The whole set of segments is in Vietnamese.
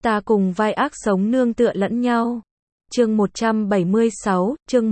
Ta cùng vai ác sống nương tựa lẫn nhau. Chương 176, chương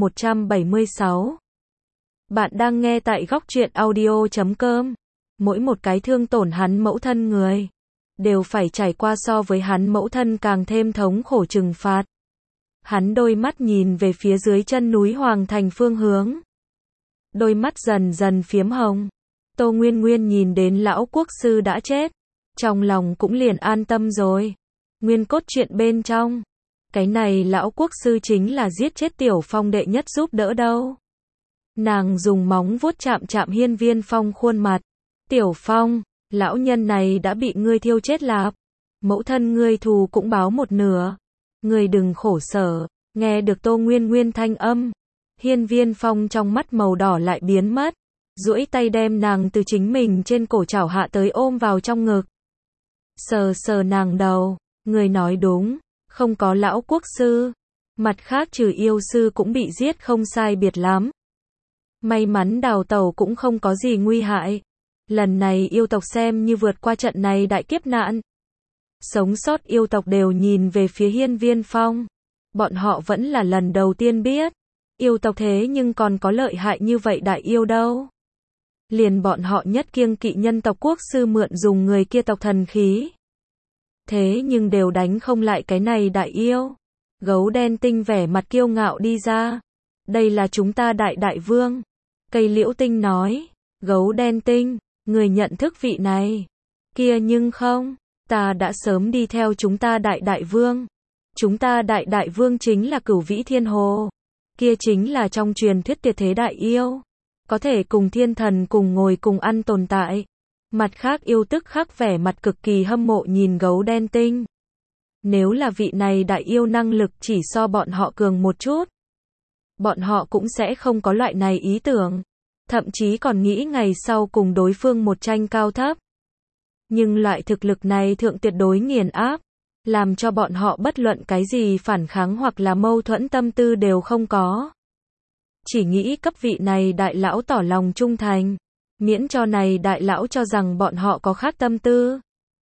176. Bạn đang nghe tại góc truyện audio.com. Mỗi một cái thương tổn hắn mẫu thân người, đều phải trải qua so với hắn mẫu thân càng thêm thống khổ trừng phạt. Hắn đôi mắt nhìn về phía dưới chân núi Hoàng Thành phương hướng. Đôi mắt dần dần phiếm hồng. Tô Nguyên Nguyên nhìn đến lão quốc sư đã chết, trong lòng cũng liền an tâm rồi. Nguyên cốt truyện bên trong, cái này lão quốc sư chính là giết chết Tiểu Phong đệ nhất giúp đỡ đâu. Nàng dùng móng vuốt chạm chạm Hiên Viên Phong khuôn mặt. Tiểu Phong, lão nhân này đã bị ngươi thiêu chết lạp. Mẫu thân ngươi thù cũng báo một nửa. Ngươi đừng khổ sở. Nghe được Tô Nguyên Nguyên thanh âm, Hiên Viên Phong trong mắt màu đỏ lại biến mất, duỗi tay đem nàng từ chính mình trên cổ chảo hạ tới ôm vào trong ngực. Sờ sờ nàng đầu, người nói đúng, không có lão quốc sư, mặt khác trừ yêu sư cũng bị giết không sai biệt lắm. May mắn đào tẩu cũng không có gì nguy hại. Lần này yêu tộc xem như vượt qua trận này đại kiếp nạn. Sống sót yêu tộc đều nhìn về phía Hiên Viên Phong. Bọn họ vẫn là lần đầu tiên biết, yêu tộc thế nhưng còn có lợi hại như vậy đại yêu đâu. Liền bọn họ nhất kiêng kỵ nhân tộc quốc sư mượn dùng người kia tộc thần khí. Thế nhưng đều đánh không lại cái này đại yêu. Gấu đen tinh vẻ mặt kiêu ngạo đi ra. Đây là chúng ta đại vương. Cây liễu tinh nói. Gấu đen tinh, người nhận thức vị này. Kia nhưng không, ta đã sớm đi theo chúng ta đại vương. Chúng ta đại vương chính là Cửu Vĩ Thiên Hồ. Kia chính là trong truyền thuyết tuyệt thế đại yêu. Có thể cùng thiên thần cùng ngồi cùng ăn tồn tại. Mặt khác yêu tức khắc vẻ mặt cực kỳ hâm mộ nhìn gấu đen tinh. Nếu là vị này đại yêu năng lực chỉ so bọn họ cường một chút, bọn họ cũng sẽ không có loại này ý tưởng. Thậm chí còn nghĩ ngày sau cùng đối phương một tranh cao thấp. Nhưng loại thực lực này thượng tuyệt đối nghiền áp, làm cho bọn họ bất luận cái gì phản kháng hoặc là mâu thuẫn tâm tư đều không có. Chỉ nghĩ cấp vị này đại lão tỏ lòng trung thành, miễn cho này đại lão cho rằng bọn họ có khác tâm tư.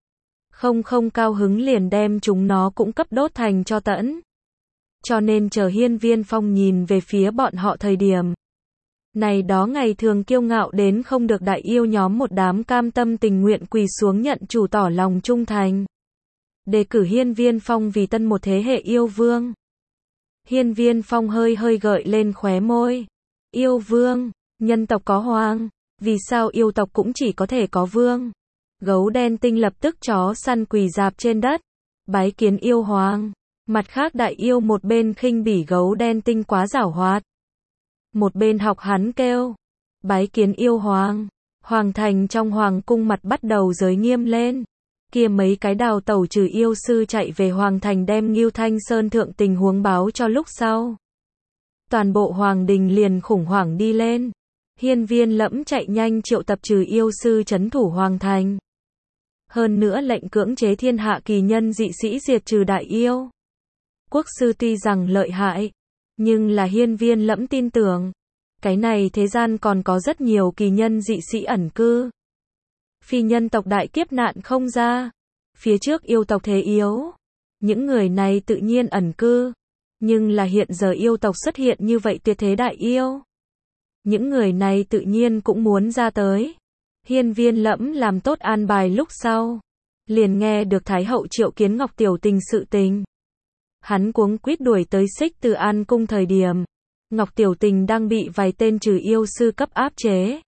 Không cao hứng liền đem chúng nó cũng cấp đốt thành cho tẫn. Cho nên chờ Hiên Viên Phong nhìn về phía bọn họ thời điểm, này đó ngày thường kiêu ngạo đến không được đại yêu nhóm một đám cam tâm tình nguyện quỳ xuống nhận chủ tỏ lòng trung thành. Đề cử Hiên Viên Phong vì tân một thế hệ yêu vương. Hiên Viên Phong hơi gợi lên khóe môi. Yêu vương, nhân tộc có hoàng, vì sao yêu tộc cũng chỉ có thể có vương? Gấu đen tinh lập tức chó săn quỳ dạp trên đất, bái kiến yêu hoàng. Mặt khác đại yêu một bên khinh bỉ gấu đen tinh quá giảo hoạt, một bên học hắn kêu, bái kiến yêu hoàng. Hoàng thành trong hoàng cung mặt bắt đầu giới nghiêm lên. Kia mấy cái đào tẩu trừ yêu sư chạy về hoàng thành đem Ngưu Thanh Sơn thượng tình huống báo cho lúc sau. Toàn bộ hoàng đình liền khủng hoảng đi lên. Hiên Viên Lẫm chạy nhanh triệu tập trừ yêu sư trấn thủ hoàng thành. Hơn nữa lệnh cưỡng chế thiên hạ kỳ nhân dị sĩ diệt trừ đại yêu. Quốc sư tuy rằng lợi hại, nhưng là Hiên Viên Lẫm tin tưởng, cái này thế gian còn có rất nhiều kỳ nhân dị sĩ ẩn cư. Phi nhân tộc đại kiếp nạn không ra, phía trước yêu tộc thế yếu, những người này tự nhiên ẩn cư, nhưng là hiện giờ yêu tộc xuất hiện như vậy tuyệt thế đại yêu, những người này tự nhiên cũng muốn ra tới. Hiên Viên Lẫm làm tốt an bài lúc sau, liền nghe được Thái hậu triệu kiến Ngọc Tiểu Tình sự tình. Hắn cuống quýt đuổi tới Xích Từ An cung thời điểm, Ngọc Tiểu Tình đang bị vài tên trừ yêu sư cấp áp chế.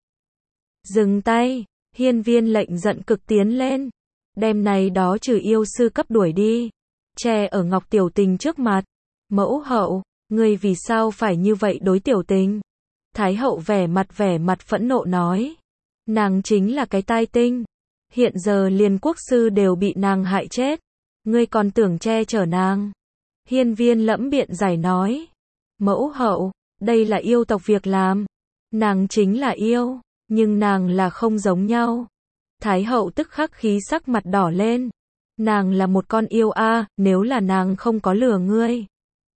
Dừng tay. Hiên Viên lệnh giận cực tiến lên, đem này đó trừ yêu sư cấp đuổi đi, che ở Ngọc Tiểu Tình trước mặt. Mẫu hậu, ngươi vì sao phải như vậy đối Tiểu Tình? Thái hậu vẻ mặt phẫn nộ nói, nàng chính là cái tai tinh, hiện giờ liền quốc sư đều bị nàng hại chết, ngươi còn tưởng che chở nàng? Hiên Viên Lẫm biện giải nói, mẫu hậu, đây là yêu tộc việc làm, nàng chính là yêu, nhưng nàng là không giống nhau. Thái hậu tức khắc khí sắc mặt đỏ lên. Nàng là một con yêu a, nếu là nàng không có lừa ngươi.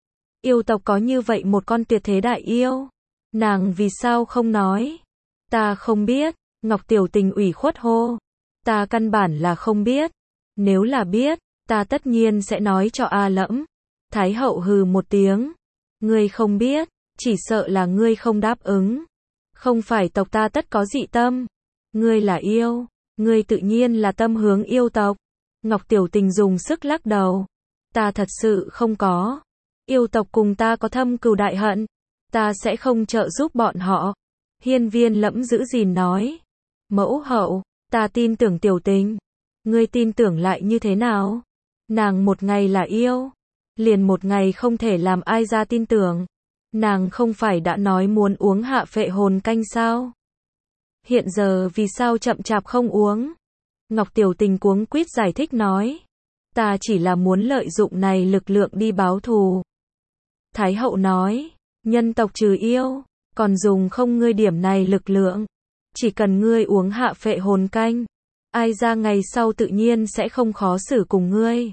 Yêu tộc có như vậy một con tuyệt thế đại yêu, nàng vì sao không nói? Ta không biết. Ngọc Tiểu Tình ủy khuất hô. Ta căn bản là không biết. Nếu là biết, Ta tất nhiên sẽ nói cho A Lẫm. Thái hậu hừ một tiếng. Ngươi không biết, chỉ sợ là ngươi không đáp ứng. Không phải tộc ta tất có dị tâm. Ngươi là yêu, ngươi tự nhiên là tâm hướng yêu tộc. Ngọc Tiểu Tình dùng sức lắc đầu. Ta thật sự không có. Yêu tộc cùng ta có thâm cừu đại hận. Ta sẽ không trợ giúp bọn họ. Hiên Viên Lẫm giữ gìn nói. Mẫu hậu, ta tin tưởng Tiểu Tình. Ngươi tin tưởng lại như thế nào? Nàng một ngày là yêu, liền một ngày không thể làm ai ra tin tưởng. Nàng không phải đã nói muốn uống hạ phệ hồn canh sao? Hiện giờ vì sao chậm chạp không uống? Ngọc Tiểu Tình cuống quýt giải thích nói. Ta chỉ là muốn lợi dụng này lực lượng đi báo thù. Thái hậu nói, nhân tộc trừ yêu, còn dùng không ngươi điểm này lực lượng. Chỉ cần ngươi uống hạ phệ hồn canh, ai ra ngày sau tự nhiên sẽ không khó xử cùng ngươi.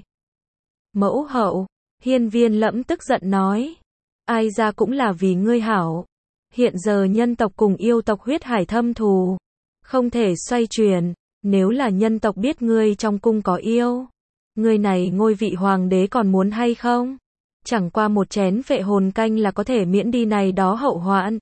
Mẫu hậu, Hiên Viên Lẫm tức giận nói. Ai ra cũng là vì ngươi hảo. Hiện giờ nhân tộc cùng yêu tộc huyết hải thâm thù. Không thể xoay chuyển. Nếu là nhân tộc biết ngươi trong cung có yêu. Ngươi này ngôi vị hoàng đế còn muốn hay không? Chẳng qua một chén phệ hồn canh là có thể miễn đi này đó hậu hoạn.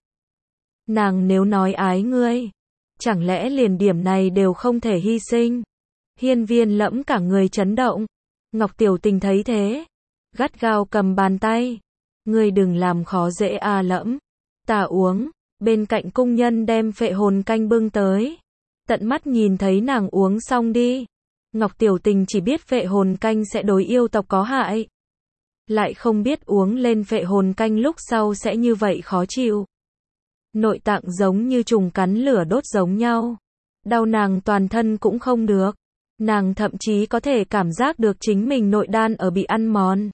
Nàng nếu nói ái ngươi. Chẳng lẽ liền điểm này đều không thể hy sinh? Hiên Viên Lẫm cả người chấn động. Ngọc Tiểu Tình thấy thế. Gắt gao cầm bàn tay. Ngươi đừng làm khó dễ A Lẫm. Ta uống. Bên cạnh cung nhân đem phệ hồn canh bưng tới. Tận mắt nhìn thấy nàng uống xong đi. Ngọc Tiểu Tình chỉ biết phệ hồn canh sẽ đối yêu tộc có hại. Lại không biết uống lên phệ hồn canh lúc sau sẽ như vậy khó chịu. Nội tạng giống như trùng cắn lửa đốt giống nhau. Đau nàng toàn thân cũng không được. Nàng thậm chí có thể cảm giác được chính mình nội đan ở bị ăn mòn.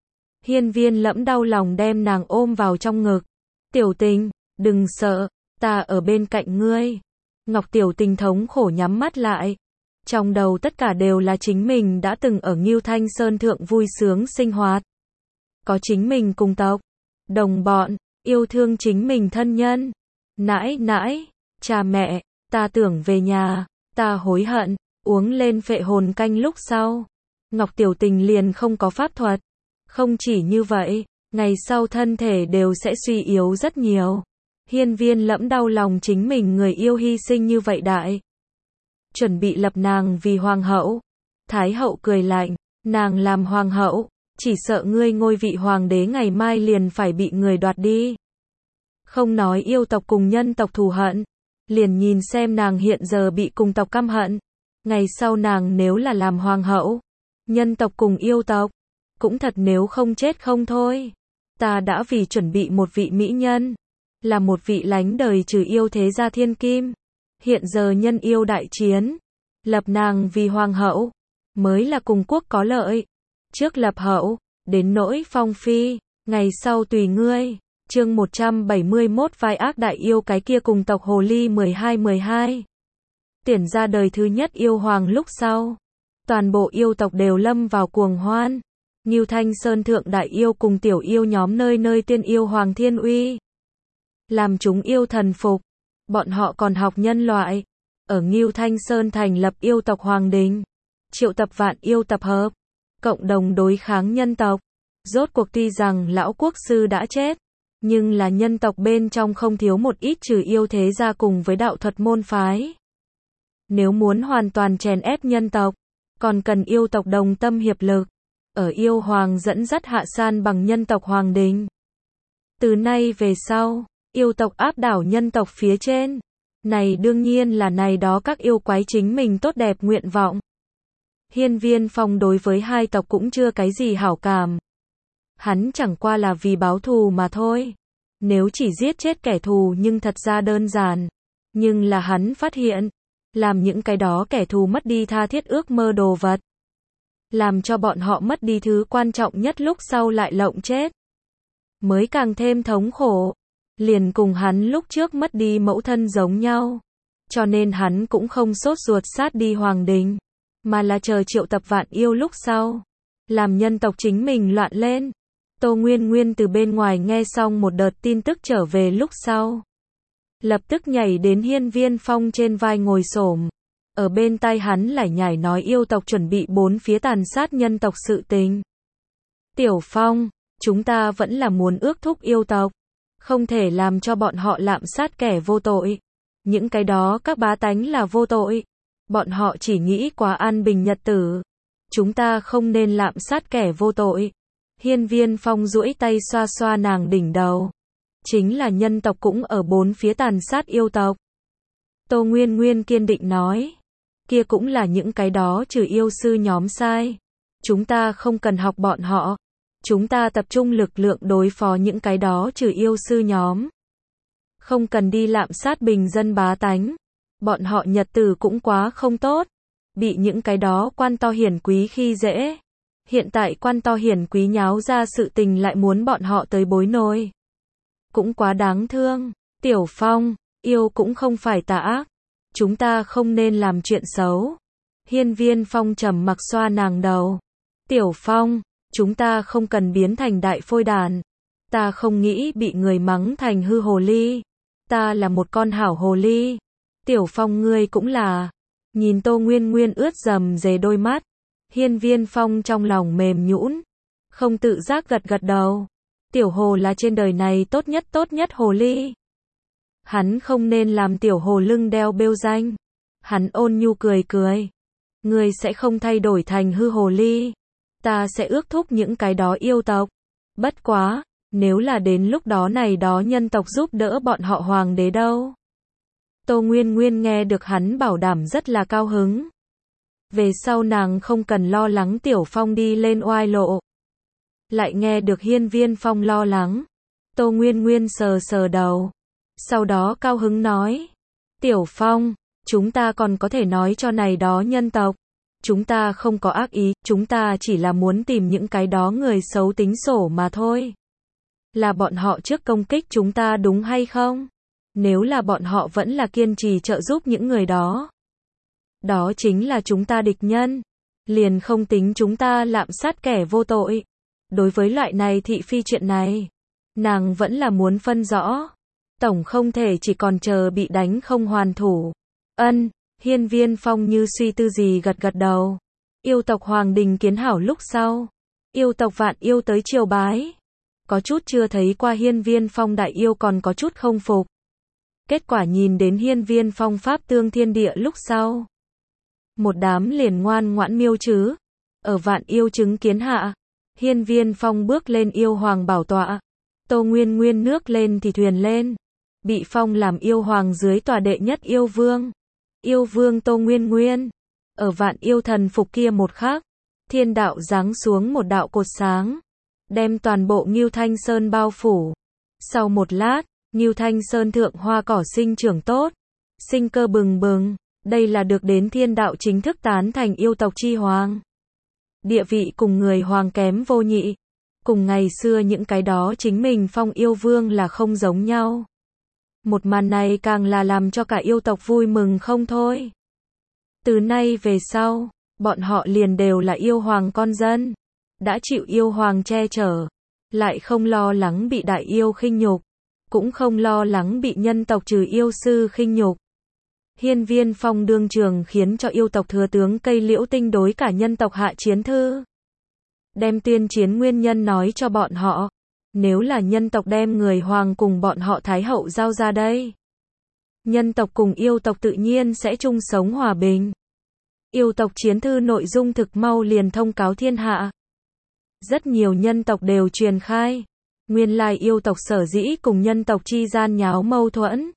Hiên Viên Lẫm đau lòng đem nàng ôm vào trong ngực. Tiểu Tình, đừng sợ, ta ở bên cạnh ngươi. Ngọc Tiểu Tình thống khổ nhắm mắt lại. Trong đầu tất cả đều là chính mình đã từng ở Ngưu Thanh Sơn Thượng vui sướng sinh hoạt. Có chính mình cùng tộc, đồng bọn, yêu thương chính mình thân nhân. Nãi nãi, cha mẹ, ta tưởng về nhà, ta hối hận. Uống lên phệ hồn canh lúc sau. Ngọc Tiểu Tình liền không có pháp thuật. Không chỉ như vậy, ngày sau thân thể đều sẽ suy yếu rất nhiều. Hiên Viên Lẫm đau lòng chính mình người yêu hy sinh như vậy đại. Chuẩn bị lập nàng vì hoàng hậu. Thái hậu cười lạnh, nàng làm hoàng hậu, chỉ sợ ngươi ngôi vị hoàng đế ngày mai liền phải bị người đoạt đi. Không nói yêu tộc cùng nhân tộc thù hận, liền nhìn xem nàng hiện giờ bị cùng tộc căm hận. Ngày sau nàng nếu là làm hoàng hậu, nhân tộc cùng yêu tộc, cũng thật nếu không chết không thôi. Ta đã vì chuẩn bị một vị mỹ nhân, là một vị lánh đời trừ yêu thế gia thiên kim. Hiện giờ nhân yêu đại chiến, lập nàng vì hoàng hậu, mới là cùng quốc có lợi. Trước lập hậu, đến nỗi phong phi, ngày sau tùy ngươi. Chương 171 vai ác đại yêu cái kia cùng tộc hồ ly 12. Tuyển ra đời thứ nhất yêu hoàng lúc sau. Toàn bộ yêu tộc đều lâm vào cuồng hoan. Ngưu Thanh Sơn Thượng đại yêu cùng tiểu yêu nhóm nơi nơi tiên yêu Hoàng Thiên Uy. Làm chúng yêu thần phục. Bọn họ còn học nhân loại. Ở Ngưu Thanh Sơn thành lập yêu tộc Hoàng Đình. Triệu tập vạn yêu tập hợp. Cộng đồng đối kháng nhân tộc. Rốt cuộc tuy rằng lão quốc sư đã chết. Nhưng là nhân tộc bên trong không thiếu một ít trừ yêu thế gia cùng với đạo thuật môn phái. Nếu muốn hoàn toàn chèn ép nhân tộc, còn cần yêu tộc đồng tâm hiệp lực. Ở yêu hoàng dẫn dắt hạ san bằng nhân tộc Hoàng Đình. Từ nay về sau, yêu tộc áp đảo nhân tộc phía trên. Này đương nhiên là này đó các yêu quái chính mình tốt đẹp nguyện vọng. Hiên Viên Phong đối với hai tộc cũng chưa cái gì hảo cảm. Hắn chẳng qua là vì báo thù mà thôi. Nếu chỉ giết chết kẻ thù nhưng thật ra đơn giản. Nhưng là hắn phát hiện, làm những cái đó kẻ thù mất đi tha thiết ước mơ đồ vật. Làm cho bọn họ mất đi thứ quan trọng nhất lúc sau lại lộng chết. Mới càng thêm thống khổ. Liền cùng hắn lúc trước mất đi mẫu thân giống nhau. Cho nên hắn cũng không sốt ruột sát đi Hoàng Đình. Mà là chờ triệu tập vạn yêu lúc sau. Làm nhân tộc chính mình loạn lên. Tô Nguyên Nguyên từ bên ngoài nghe xong một đợt tin tức trở về lúc sau. Lập tức nhảy đến Hiên Viên Phong trên vai ngồi xổm. Ở bên tai hắn lải nhải nói yêu tộc chuẩn bị bốn phía tàn sát nhân tộc sự tình. Tiểu Phong, chúng ta vẫn là muốn ước thúc yêu tộc. Không thể làm cho bọn họ lạm sát kẻ vô tội. Những cái đó các bá tánh là vô tội. Bọn họ chỉ nghĩ quá an bình nhật tử. Chúng ta không nên lạm sát kẻ vô tội. Hiên Viên Phong duỗi tay xoa xoa nàng đỉnh đầu. Chính là nhân tộc cũng ở bốn phía tàn sát yêu tộc. Tô Nguyên Nguyên kiên định nói. Kia cũng là những cái đó trừ yêu sư nhóm sai. Chúng ta không cần học bọn họ. Chúng ta tập trung lực lượng đối phó những cái đó trừ yêu sư nhóm. Không cần đi lạm sát bình dân bá tánh. Bọn họ nhật tử cũng quá không tốt. Bị những cái đó quan to hiển quý khi dễ. Hiện tại quan to hiển quý nháo ra sự tình lại muốn bọn họ tới bối nôi. Cũng quá đáng thương. Tiểu Phong, yêu cũng không phải tà ác. Chúng ta không nên làm chuyện xấu. Hiên Viên Phong trầm mặc xoa nàng đầu. Tiểu Phong, chúng ta không cần biến thành đại phôi đàn. Ta không nghĩ bị người mắng thành hư hồ ly. Ta là một con hảo hồ ly. Tiểu Phong ngươi cũng là. Nhìn Tô Nguyên Nguyên ướt dầm dề đôi mắt. Hiên Viên Phong trong lòng mềm nhũn. Không tự giác gật gật đầu. Tiểu hồ là trên đời này tốt nhất hồ ly. Hắn không nên làm tiểu hồ lưng đeo bêu danh. Hắn ôn nhu cười cười. Ngươi sẽ không thay đổi thành hư hồ ly. Ta sẽ ước thúc những cái đó yêu tộc. Bất quá, nếu là đến lúc đó này đó nhân tộc giúp đỡ bọn họ hoàng đế đâu. Tô Nguyên Nguyên nghe được hắn bảo đảm rất là cao hứng. Về sau nàng không cần lo lắng Tiểu Phong đi lên oai lộ. Lại nghe được Hiên Viên Phong lo lắng. Tô Nguyên Nguyên sờ sờ đầu. Sau đó cao hứng nói. Tiểu Phong, chúng ta còn có thể nói cho này đó nhân tộc. Chúng ta không có ác ý, chúng ta chỉ là muốn tìm những cái đó người xấu tính sổ mà thôi. Là bọn họ trước công kích chúng ta đúng hay không? Nếu là bọn họ vẫn là kiên trì trợ giúp những người đó. Đó chính là chúng ta địch nhân. Liền không tính chúng ta lạm sát kẻ vô tội. Đối với loại này thị phi chuyện này, nàng vẫn là muốn phân rõ. Tổng không thể chỉ còn chờ bị đánh không hoàn thủ. Ân, Hiên Viên Phong như suy tư gì gật gật đầu. Yêu tộc Hoàng Đình kiến hảo lúc sau. Yêu tộc Vạn Yêu tới triều bái. Có chút chưa thấy qua Hiên Viên Phong đại yêu còn có chút không phục. Kết quả nhìn đến Hiên Viên Phong pháp tương thiên địa lúc sau. Một đám liền ngoan ngoãn miêu chứ. Ở Vạn Yêu chứng kiến hạ. Hiên Viên Phong bước lên yêu hoàng bảo tọa. Tô Nguyên Nguyên nước lên thì thuyền lên. Bị phong làm yêu hoàng dưới tòa đệ nhất yêu vương. Yêu vương Tô Nguyên Nguyên. Ở Vạn Yêu thần phục kia một khắc. Thiên đạo giáng xuống một đạo cột sáng. Đem toàn bộ Ngưu Thanh Sơn bao phủ. Sau một lát, Ngưu Thanh Sơn thượng hoa cỏ sinh trưởng tốt. Sinh cơ bừng bừng. Đây là được đến thiên đạo chính thức tán thành yêu tộc chi hoàng. Địa vị cùng người hoàng kém vô nhị. Cùng ngày xưa những cái đó chính mình phong yêu vương là không giống nhau. Một màn này càng là làm cho cả yêu tộc vui mừng không thôi. Từ nay về sau, bọn họ liền đều là yêu hoàng con dân. Đã chịu yêu hoàng che chở. Lại không lo lắng bị đại yêu khinh nhục. Cũng không lo lắng bị nhân tộc trừ yêu sư khinh nhục. Hiên Viên Phong đương trường khiến cho yêu tộc thừa tướng Cây Liễu Tinh đối cả nhân tộc hạ chiến thư. Đem tuyên chiến nguyên nhân nói cho bọn họ. Nếu là nhân tộc đem người hoàng cùng bọn họ thái hậu giao ra đây. Nhân tộc cùng yêu tộc tự nhiên sẽ chung sống hòa bình. Yêu tộc chiến thư nội dung thực mau liền thông cáo thiên hạ. Rất nhiều nhân tộc đều truyền khai. Nguyên lai yêu tộc sở dĩ cùng nhân tộc chi gian nháo mâu thuẫn.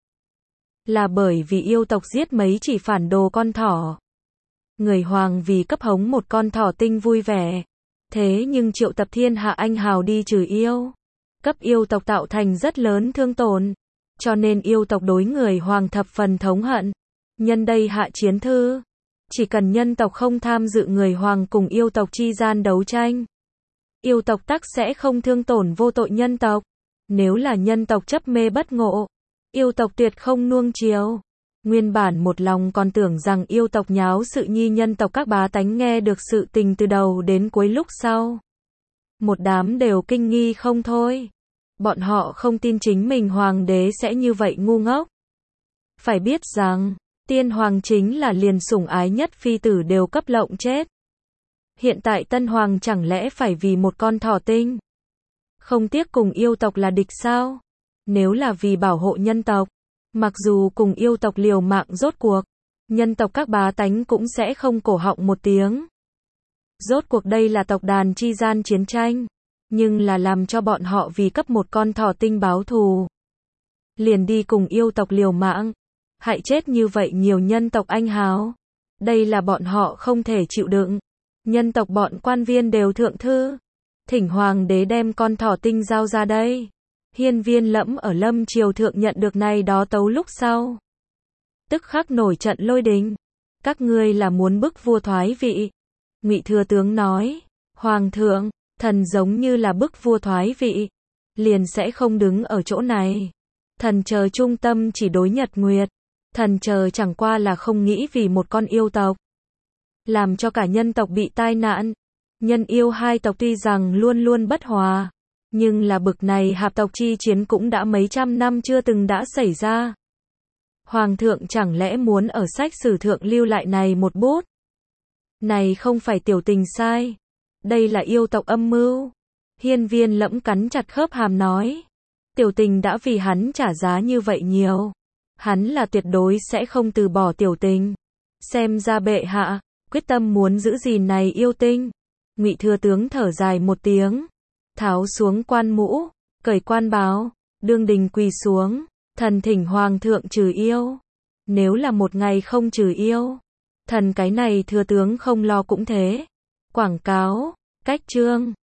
Là bởi vì yêu tộc giết mấy chỉ phản đồ con thỏ. Người hoàng vì cấp hống một con thỏ tinh vui vẻ. Thế nhưng triệu tập thiên hạ anh hào đi trừ yêu. Cấp yêu tộc tạo thành rất lớn thương tổn. Cho nên yêu tộc đối người hoàng thập phần thống hận. Nhân đây hạ chiến thư. Chỉ cần nhân tộc không tham dự người hoàng cùng yêu tộc chi gian đấu tranh. Yêu tộc tắc sẽ không thương tổn vô tội nhân tộc. Nếu là nhân tộc chấp mê bất ngộ. Yêu tộc tuyệt không nuông chiều. Nguyên bản một lòng còn tưởng rằng yêu tộc nháo sự nhi nhân tộc các bá tánh nghe được sự tình từ đầu đến cuối lúc sau. Một đám đều kinh nghi không thôi. Bọn họ không tin chính mình hoàng đế sẽ như vậy ngu ngốc. Phải biết rằng, Tiên hoàng chính là liền sủng ái nhất phi tử đều cấp lộng chết. Hiện tại tân hoàng chẳng lẽ phải vì một con thỏ tinh không tiếc cùng yêu tộc là địch sao? Nếu là vì bảo hộ nhân tộc, mặc dù cùng yêu tộc liều mạng rốt cuộc, nhân tộc các bá tánh cũng sẽ không cổ họng một tiếng. Rốt cuộc đây là tộc đàn chi gian chiến tranh, nhưng là làm cho bọn họ vì cấp một con thỏ tinh báo thù. Liền đi cùng yêu tộc liều mạng, hại chết như vậy nhiều nhân tộc anh hào. Đây là bọn họ không thể chịu đựng. Nhân tộc bọn quan viên đều thượng thư, thỉnh hoàng đế đem con thỏ tinh giao ra đây. Hiên Viên Lẫm ở Lâm Triều thượng nhận được này đó tấu lúc sau, tức khắc nổi trận lôi đình. Các ngươi là muốn bức vua thoái vị? Ngụy Thừa Tướng nói, hoàng thượng, thần giống như là bức vua thoái vị, liền sẽ không đứng ở chỗ này. Thần chờ trung tâm chỉ đối Nhật Nguyệt, thần chờ chẳng qua là không nghĩ vì một con yêu tộc làm cho cả nhân tộc bị tai nạn. Nhân yêu hai tộc tuy rằng luôn luôn bất hòa, nhưng là bực này hạp tộc chi chiến cũng đã mấy trăm năm chưa từng đã xảy ra. Hoàng thượng chẳng lẽ muốn ở sách sử thượng lưu lại này một bút? Này không phải Tiểu Tình sai, đây là yêu tộc âm mưu. Hiên Viên Lẫm cắn chặt khớp hàm nói, Tiểu Tình đã vì hắn trả giá như vậy nhiều, hắn là tuyệt đối sẽ không từ bỏ Tiểu Tình. Xem ra bệ hạ quyết tâm muốn giữ gìn này yêu tinh. Ngụy Thừa Tướng thở dài một tiếng, tháo xuống quan mũ, cởi quan bào, đương đình quỳ xuống, thần thỉnh hoàng thượng trừ yêu. Nếu là một ngày không trừ yêu, thần cái này Thừa Tướng không lo cũng thế. Quảng cáo, cách chương